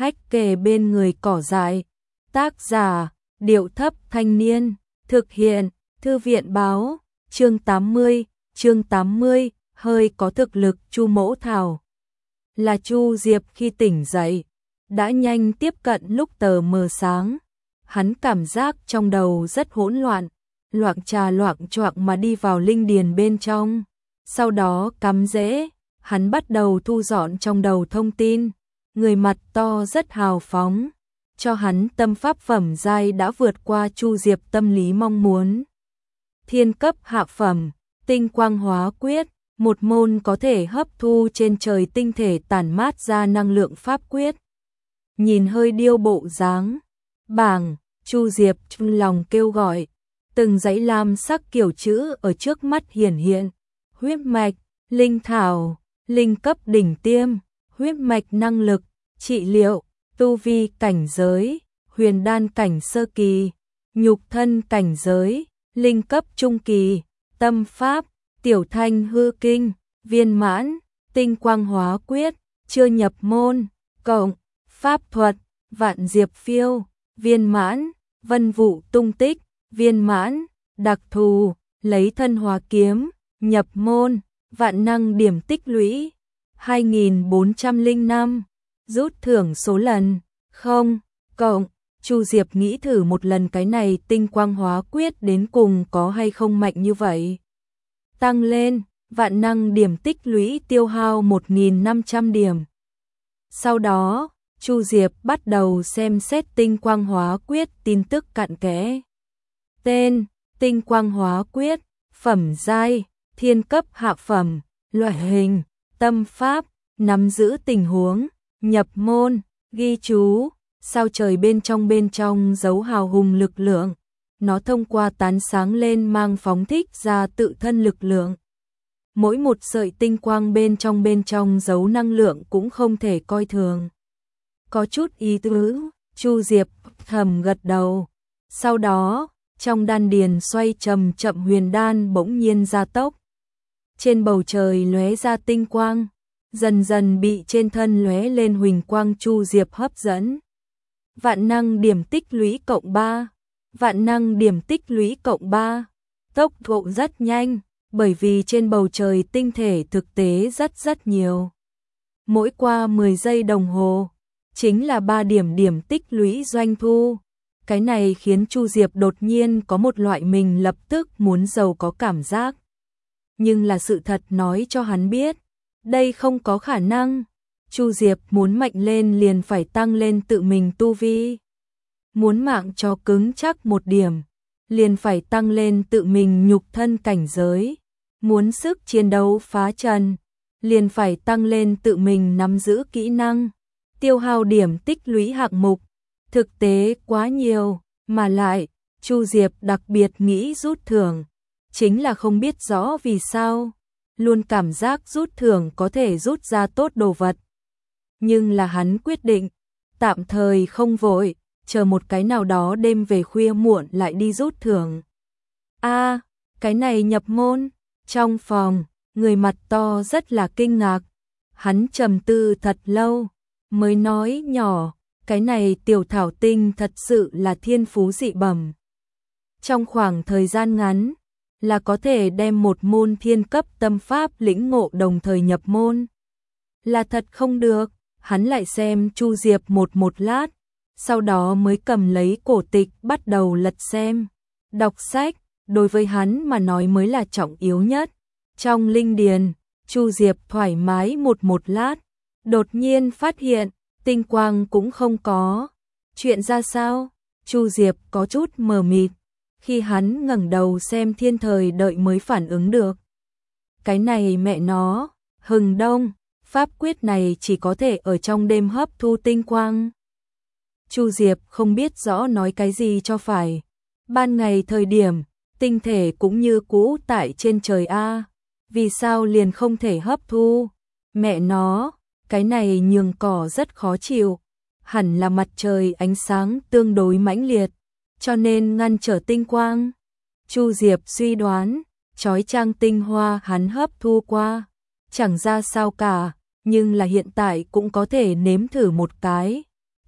hách kề bên người cỏ dại. Tác giả, Điệu Thấp Thanh Niên. Thực hiện, Thư viện báo. Chương 80, hơi có thực lực Chu Mỗ Thảo. Là Chu Diệp khi tỉnh dậy, đã nhanh tiếp cận lúc tờ mờ sáng. Hắn cảm giác trong đầu rất hỗn loạn, loạng trà loạng choạng mà đi vào linh điền bên trong. Sau đó cắm rễ, hắn bắt đầu thu dọn trong đầu thông tin. Người mặt to rất hào phóng, cho hắn tâm pháp phẩm giai đã vượt qua Chu Diệp tâm lý mong muốn. Thiên cấp hạ phẩm, tinh quang hóa quyết, một môn có thể hấp thu trên trời tinh thể tản mát ra năng lượng pháp quyết. Nhìn hơi điêu bộ dáng, bảng, Chu Diệp trong lòng kêu gọi, từng dãy lam sắc kiểu chữ ở trước mắt hiển hiện. Huyết mạch, linh thảo, linh cấp đỉnh tiêm, huyết mạch năng lực, trị liệu, tu vi cảnh giới, huyền đan cảnh sơ kỳ, nhục thân cảnh giới, linh cấp trung kỳ, tâm pháp, tiểu thanh hư kinh, viên mãn, tinh quang hóa quyết, chưa nhập môn, cộng, pháp thuật, vạn diệp phiêu, viên mãn, vân vụ tung tích, viên mãn, đặc thù, lấy thân hóa kiếm, nhập môn, vạn năng điểm tích lũy, 2405, rút thưởng số lần, 0, cộng. Chu Diệp nghĩ thử một lần cái này tinh quang hóa quyết đến cùng có hay không mạnh như vậy. Tăng lên, vạn năng điểm tích lũy tiêu hao 1500 điểm. Sau đó, Chu Diệp bắt đầu xem xét tinh quang hóa quyết tin tức cặn kẽ. Tên, tinh quang hóa quyết, phẩm giai, thiên cấp hạ phẩm, loại hình, tâm pháp, nắm giữ tình huống, nhập môn, ghi chú, sao trời bên trong giấu hào hùng lực lượng. Nó thông qua tán sáng lên mang phóng thích ra tự thân lực lượng. Mỗi một sợi tinh quang bên trong giấu năng lượng cũng không thể coi thường. Có chút ý tứ, Chu Diệp thầm gật đầu. Sau đó, trong đan điền xoay chậm chậm huyền đan bỗng nhiên gia tốc. Trên bầu trời lóe ra tinh quang, dần dần bị trên thân lóe lên huỳnh quang Chu Diệp hấp dẫn. Vạn năng điểm tích lũy cộng 3, vạn năng điểm tích lũy cộng 3, tốc độ rất nhanh, bởi vì trên bầu trời tinh thể thực tế rất nhiều. Mỗi qua 10 giây đồng hồ, chính là 3 điểm tích lũy doanh thu. Cái này khiến Chu Diệp đột nhiên có một loại mình lập tức muốn giàu có cảm giác. Nhưng là sự thật nói cho hắn biết, đây không có khả năng. Chu Diệp muốn mạnh lên liền phải tăng lên tự mình tu vi. Muốn mạng cho cứng chắc một điểm, liền phải tăng lên tự mình nhục thân cảnh giới. Muốn sức chiến đấu phá trần, liền phải tăng lên tự mình nắm giữ kỹ năng. Tiêu hao điểm tích lũy hạng mục, thực tế quá nhiều, mà lại, Chu Diệp đặc biệt nghĩ rút thưởng, chính là không biết rõ vì sao, luôn cảm giác rút thưởng có thể rút ra tốt đồ vật. Nhưng là hắn quyết định, tạm thời không vội, chờ một cái nào đó đêm về khuya muộn lại đi rút thưởng. Cái này nhập môn. Trong phòng, người mặt to rất là kinh ngạc. Hắn trầm tư thật lâu, mới nói nhỏ, cái này tiểu thảo tinh thật sự là thiên phú dị bẩm. Trong khoảng thời gian ngắn, là có thể đem một môn thiên cấp tâm pháp lĩnh ngộ đồng thời nhập môn. Là thật không được, hắn lại xem Chu Diệp một lát, sau đó mới cầm lấy cổ tịch bắt đầu lật xem. Đọc sách, đối với hắn mà nói mới là trọng yếu nhất. Trong linh điền, Chu Diệp thoải mái một lát, đột nhiên phát hiện, tinh quang cũng không có. Chuyện ra sao? Chu Diệp có chút mờ mịt, khi hắn ngẩng đầu xem thiên thời đợi mới phản ứng được. Cái này mẹ nó, hừng đông, pháp quyết này chỉ có thể ở trong đêm hấp thu tinh quang. Chu Diệp không biết rõ nói cái gì cho phải. Ban ngày thời điểm, tinh thể cũng như cũ tại trên trời A. Vì sao liền không thể hấp thu? Mẹ nó, cái này nhường cỏ rất khó chịu. Hẳn là mặt trời ánh sáng tương đối mãnh liệt, cho nên ngăn trở tinh quang. Chu Diệp suy đoán, chói chang tinh hoa hắn hấp thu qua, chẳng ra sao cả, nhưng là hiện tại cũng có thể nếm thử một cái.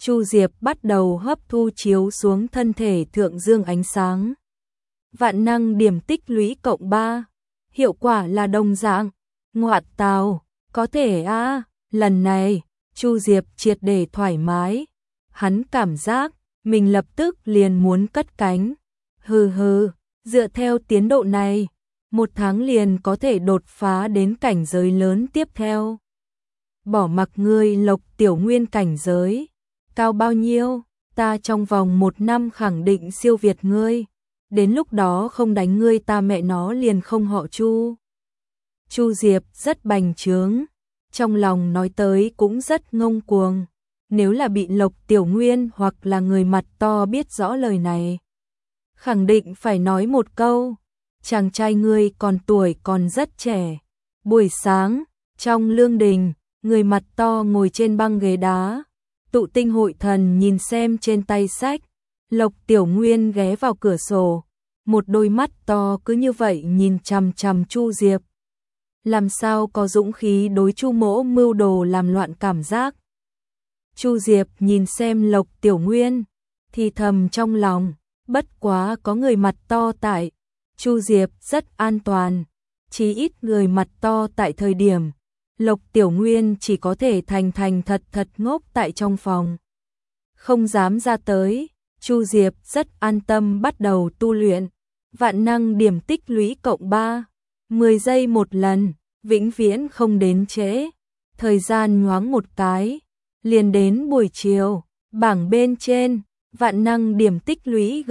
Chu Diệp bắt đầu hấp thu chiếu xuống thân thể thượng dương ánh sáng. Vạn năng điểm tích lũy cộng 3, hiệu quả là đồng dạng. Ngoạn tào, có thể a, lần này, Chu Diệp triệt để thoải mái. Hắn cảm giác, mình lập tức liền muốn cất cánh. Hừ, dựa theo tiến độ này, 1 tháng liền có thể đột phá đến cảnh giới lớn tiếp theo. Bỏ mặc ngươi Lộc Tiểu Nguyên cảnh giới. Cao bao nhiêu, ta trong vòng 1 năm khẳng định siêu việt ngươi. Đến lúc đó không đánh ngươi ta mẹ nó liền không họ Chu. Chu Diệp rất bành trướng, trong lòng nói tới cũng rất ngông cuồng. Nếu là bị Lộc Tiểu Nguyên hoặc là người mặt to biết rõ lời này, khẳng định phải nói một câu, chàng trai ngươi còn tuổi còn rất trẻ. Buổi sáng, trong lương đình, người mặt to ngồi trên băng ghế đá, tụ tinh hội thần nhìn xem trên tay sách. Lộc Tiểu Nguyên ghé vào cửa sổ, một đôi mắt to cứ như vậy nhìn chằm chằm Chu Diệp. Làm sao có dũng khí đối Chu mỗ mưu đồ làm loạn cảm giác. Chu Diệp nhìn xem Lộc Tiểu Nguyên, thì thầm trong lòng, bất quá có người mặt to tại. Chu Diệp rất an toàn, chí ít người mặt to tại thời điểm. Lộc Tiểu Nguyên chỉ có thể thành thật ngốc tại trong phòng, không dám ra tới. Chu Diệp rất an tâm bắt đầu tu luyện. Vạn năng điểm tích lũy cộng 3, 10 giây một lần, vĩnh viễn không đến trễ. Thời gian nhoáng một cái, liền đến buổi chiều. Bảng bên trên, vạn năng điểm tích lũy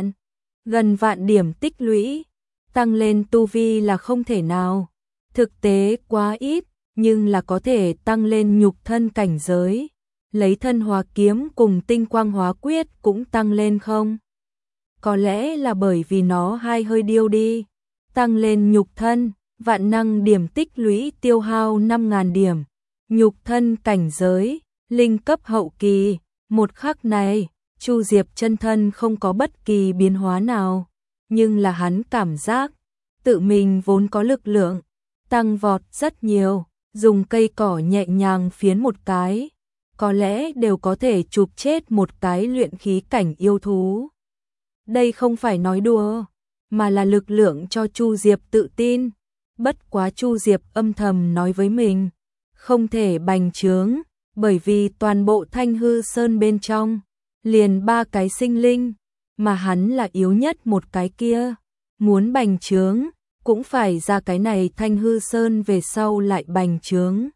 gần vạn điểm tích lũy. Tăng lên tu vi là không thể nào, thực tế quá ít, nhưng là có thể tăng lên nhục thân cảnh giới. Lấy thân hóa kiếm cùng tinh quang hóa quyết cũng tăng lên không? Có lẽ là bởi vì nó hai hơi điêu đi. Tăng lên nhục thân, vạn năng điểm tích lũy tiêu hao 5.000 điểm. Nhục thân cảnh giới, linh cấp hậu kỳ. Một khắc này, Chu Diệp chân thân không có bất kỳ biến hóa nào. Nhưng là hắn cảm giác, tự mình vốn có lực lượng, tăng vọt rất nhiều. Dùng cây cỏ nhẹ nhàng phiến một cái, có lẽ đều có thể chụp chết một cái luyện khí cảnh yêu thú. Đây không phải nói đùa, mà là lực lượng cho Chu Diệp tự tin. Bất quá Chu Diệp âm thầm nói với mình, không thể bành trướng, bởi vì toàn bộ Thanh Hư Sơn bên trong, liền 3 cái sinh linh, mà hắn là yếu nhất một cái kia. Muốn bành trướng, cũng phải ra cái này Thanh Hư Sơn về sau lại bành trướng.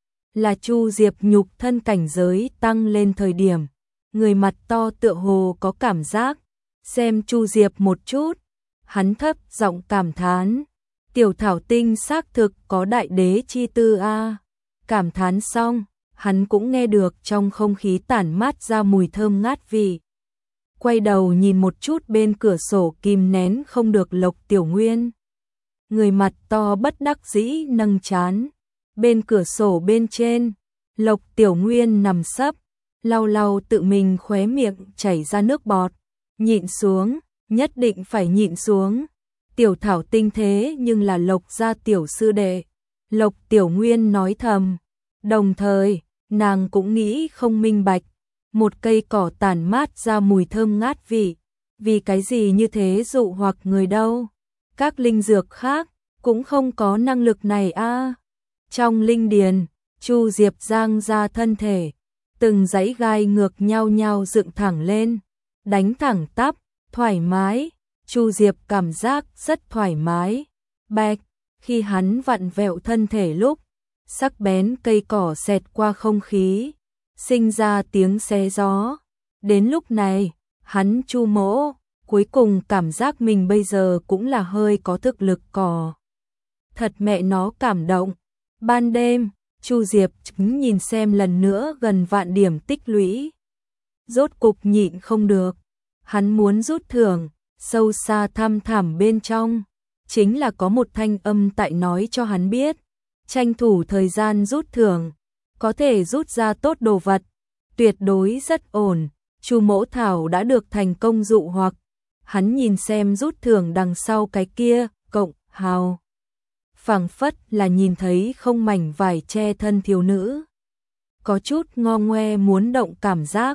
Là Chu Diệp nhục thân cảnh giới tăng lên thời điểm, người mặt to tựa hồ có cảm giác, xem Chu Diệp một chút, hắn thấp giọng cảm thán, tiểu thảo tinh xác thực có đại đế chi tư a. Cảm thán xong, hắn cũng nghe được trong không khí tản mát ra mùi thơm ngát vị. Quay đầu nhìn một chút bên cửa sổ kìm nén không được Lộc Tiểu Nguyên. Người mặt to bất đắc dĩ nâng trán. Bên cửa sổ bên trên, Lộc Tiểu Nguyên nằm sấp, lau tự mình khóe miệng chảy ra nước bọt. Nhịn xuống, nhất định phải nhịn xuống. Tiểu thảo tinh thế nhưng là Lộc gia tiểu sư đệ. Lộc Tiểu Nguyên nói thầm. Đồng thời, nàng cũng nghĩ không minh bạch. Một cây cỏ tản mát ra mùi thơm ngát vị. Vì cái gì như thế dụ hoặc người đâu. Các linh dược khác cũng không có năng lực này a. Trong linh điền, Chu Diệp giang ra thân thể, từng dãy gai ngược nhau dựng thẳng lên, đánh thẳng tắp, thoải mái. Chu Diệp cảm giác rất thoải mái. Bạch, khi hắn vặn vẹo thân thể lúc, sắc bén cây cỏ xẹt qua không khí, sinh ra tiếng xé gió. Đến lúc này, hắn Chu mỗ cuối cùng cảm giác mình bây giờ cũng là hơi có thực lực cỏ. Thật mẹ nó cảm động. Ban đêm, Chu Diệp nhìn xem lần nữa gần vạn điểm tích lũy. Rốt cục nhịn không được, hắn muốn rút thưởng. Sâu xa thăm thẳm bên trong, chính là có một thanh âm tại nói cho hắn biết, tranh thủ thời gian rút thưởng, có thể rút ra tốt đồ vật, tuyệt đối rất ổn. Chu Mỗ Thảo đã được thành công dụ hoặc, hắn nhìn xem rút thưởng đằng sau cái kia, cộng hào. Phảng phất là nhìn thấy không mảnh vải che thân thiếu nữ. Có chút ngo ngoe muốn động cảm giác,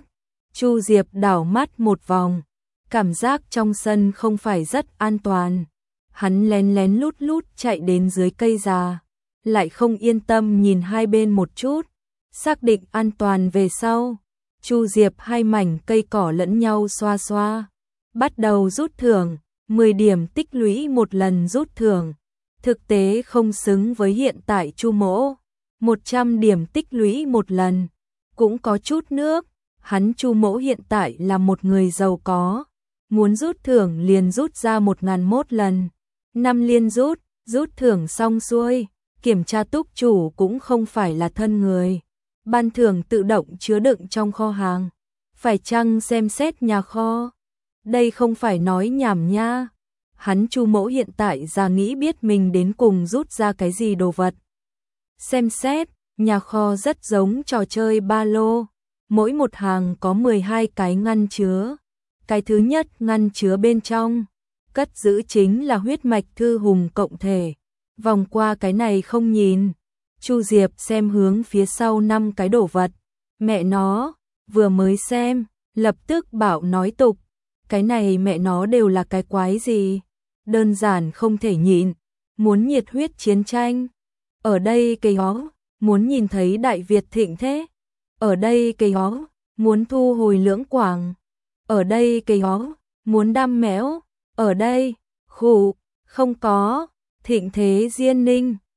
Chu Diệp đảo mắt một vòng, cảm giác trong sân không phải rất an toàn. Hắn lén lén lút lút chạy đến dưới cây già, lại không yên tâm nhìn hai bên một chút, xác định an toàn về sau. Chu Diệp hai mảnh cây cỏ lẫn nhau xoa xoa, bắt đầu rút thưởng, 10 điểm tích lũy một lần rút thưởng. Thực tế không xứng với hiện tại Chu Mỗ, 100 điểm tích lũy một lần, cũng có chút nước. Hắn Chu Mỗ hiện tại là một người giàu có, muốn rút thưởng liền rút ra 1001 lần. 5 liên rút thưởng xong xuôi, kiểm tra túc chủ cũng không phải là thân người. Ban thưởng tự động chứa đựng trong kho hàng, phải chăng xem xét nhà kho? Đây không phải nói nhảm nha. Hắn Chu Mỗ hiện tại ra nghĩ biết mình đến cùng rút ra cái gì đồ vật. Xem xét, nhà kho rất giống trò chơi ba lô, mỗi một hàng có 12 cái ngăn chứa. Cái thứ nhất ngăn chứa bên trong, cất giữ chính là huyết mạch thư hùng cộng thể. Vòng qua cái này không nhìn, Chu Diệp xem hướng phía sau 5 cái đồ vật. Mẹ nó, vừa mới xem, lập tức bảo nói tục. Cái này mẹ nó đều là cái quái gì? Đơn giản không thể nhịn, muốn nhiệt huyết chiến tranh. Ở đây cây hó, muốn nhìn thấy Đại Việt thịnh thế. Ở đây cây hó, muốn thu hồi Lưỡng Quảng. Ở đây cây hó, muốn đam méo. Ở đây, khủ, không có, thịnh thế Diên Ninh.